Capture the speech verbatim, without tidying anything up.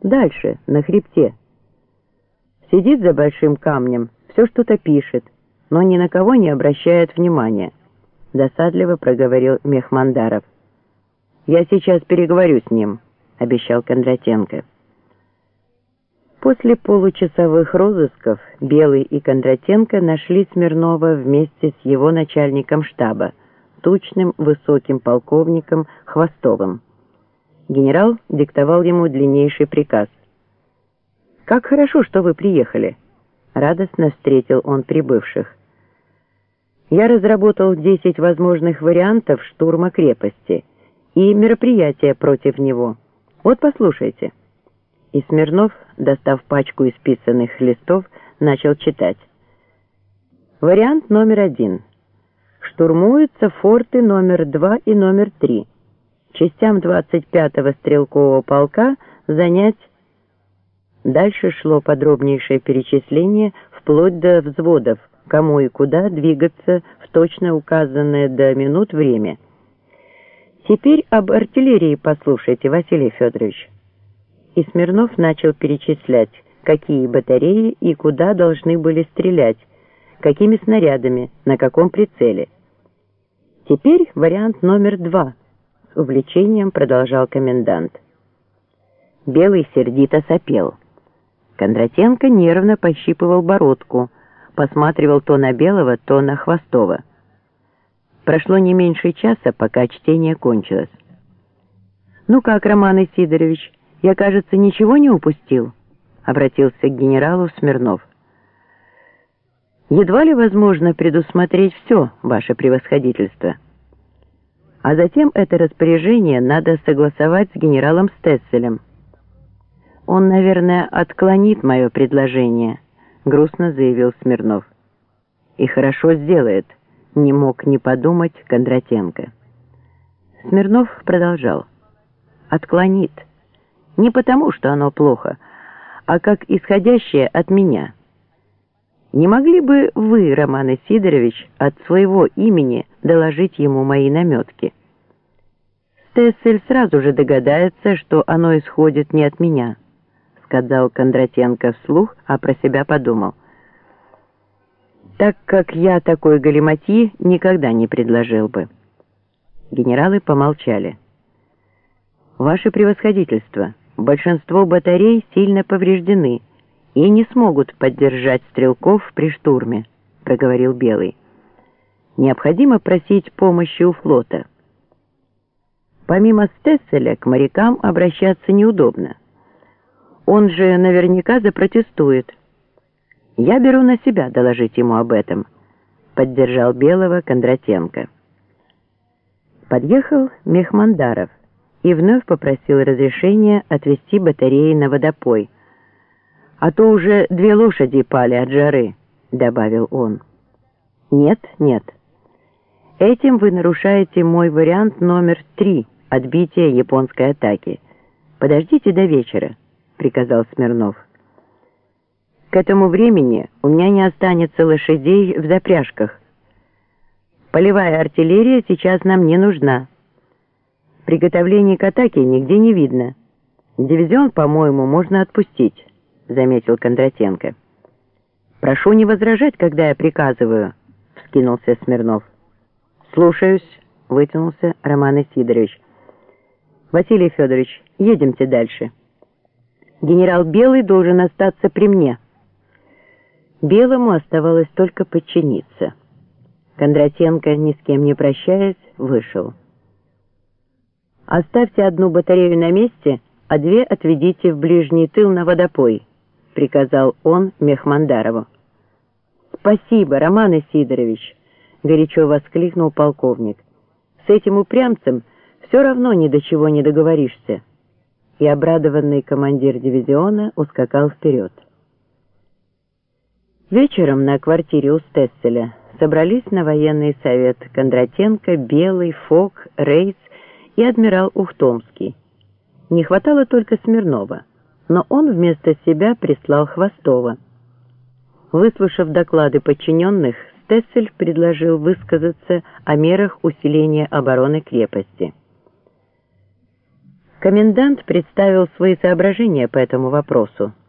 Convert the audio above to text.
Дальше, на хребте. Сидит за большим камнем, все что-то пишет, но ни на кого не обращает внимания. Досадливо проговорил Мехмандаров. «Я сейчас переговорю с ним», — обещал Кондратенко. После получасовых розысков Белый и Кондратенко нашли Смирнова вместе с его начальником штаба, тучным высоким полковником Хвостовым. Генерал диктовал ему длиннейший приказ. «Как хорошо, что вы приехали!» — радостно встретил он прибывших. «Я разработал десять возможных вариантов штурма крепости и мероприятия против него. Вот послушайте». И Смирнов, достав пачку исписанных листов, начал читать. Вариант номер один. Штурмуются форты номер два и номер три. Частям двадцать пятого стрелкового полка занять... Дальше шло подробнейшее перечисление вплоть до взводов, кому и куда двигаться в точно указанное до минут время. Теперь об артиллерии послушайте, Василий Федорович. И Смирнов начал перечислять, какие батареи и куда должны были стрелять, какими снарядами, на каком прицеле. Теперь вариант номер два, с увлечением продолжал комендант. Белый сердито сопел. Кондратенко нервно пощипывал бородку, посматривал то на Белого, то на Хвостова. Прошло не меньше часа, пока чтение кончилось. «Ну как, Роман Исидорович, я, кажется, ничего не упустил?» — обратился к генералу Смирнов. «Едва ли возможно предусмотреть все, ваше превосходительство. А затем это распоряжение надо согласовать с генералом Стесселем. Он, наверное, отклонит мое предложение», — грустно заявил Смирнов. «И хорошо сделает», — не мог не подумать Кондратенко. Смирнов продолжал. «Отклонит. Не потому, что оно плохо, а как исходящее от меня. Не могли бы вы, Роман Исидорович, от своего имени доложить ему мои наметки? Стессель сразу же догадается, что оно исходит не от меня», — сказал Кондратенко вслух, а про себя подумал. «Так как я такой галиматьи никогда не предложил бы». Генералы помолчали. «Ваше превосходительство, большинство батарей сильно повреждены и не смогут поддержать стрелков при штурме», — проговорил Белый. «Необходимо просить помощи у флота. Помимо Стесселя к морякам обращаться неудобно. Он же наверняка запротестует. Я беру на себя доложить ему об этом», — поддержал Белого Кондратенко. Подъехал Мехмандаров и вновь попросил разрешения отвезти батареи на водопой. «А то уже две лошади пали от жары», — добавил он. «Нет, нет. Этим вы нарушаете мой вариант номер три — отбития японской атаки. Подождите до вечера», — приказал Смирнов. «К этому времени у меня не останется лошадей в запряжках. Полевая артиллерия сейчас нам не нужна. Приготовлений к атаке нигде не видно. Дивизион, по-моему, можно отпустить», — заметил Кондратенко. «Прошу не возражать, когда я приказываю», — вскинулся Смирнов. «Слушаюсь», — вытянулся Роман Исидорович. «Василий Федорович, едемте дальше. Генерал Белый должен остаться при мне». Белому оставалось только подчиниться. Кондратенко, ни с кем не прощаясь, вышел. «Оставьте одну батарею на месте, а две отведите в ближний тыл на водопой», — приказал он Мехмандарову. «Спасибо, Роман Исидорович», — горячо воскликнул полковник. «С этим упрямцем все равно ни до чего не договоришься». И обрадованный командир дивизиона ускакал вперед. Вечером на квартире у Стесселя собрались на военный совет Кондратенко, Белый, Фок, Рейс и адмирал Ухтомский. Не хватало только Смирнова, но он вместо себя прислал Хвостова. Выслушав доклады подчиненных, Стессель предложил высказаться о мерах усиления обороны крепости. Комендант представил свои соображения по этому вопросу.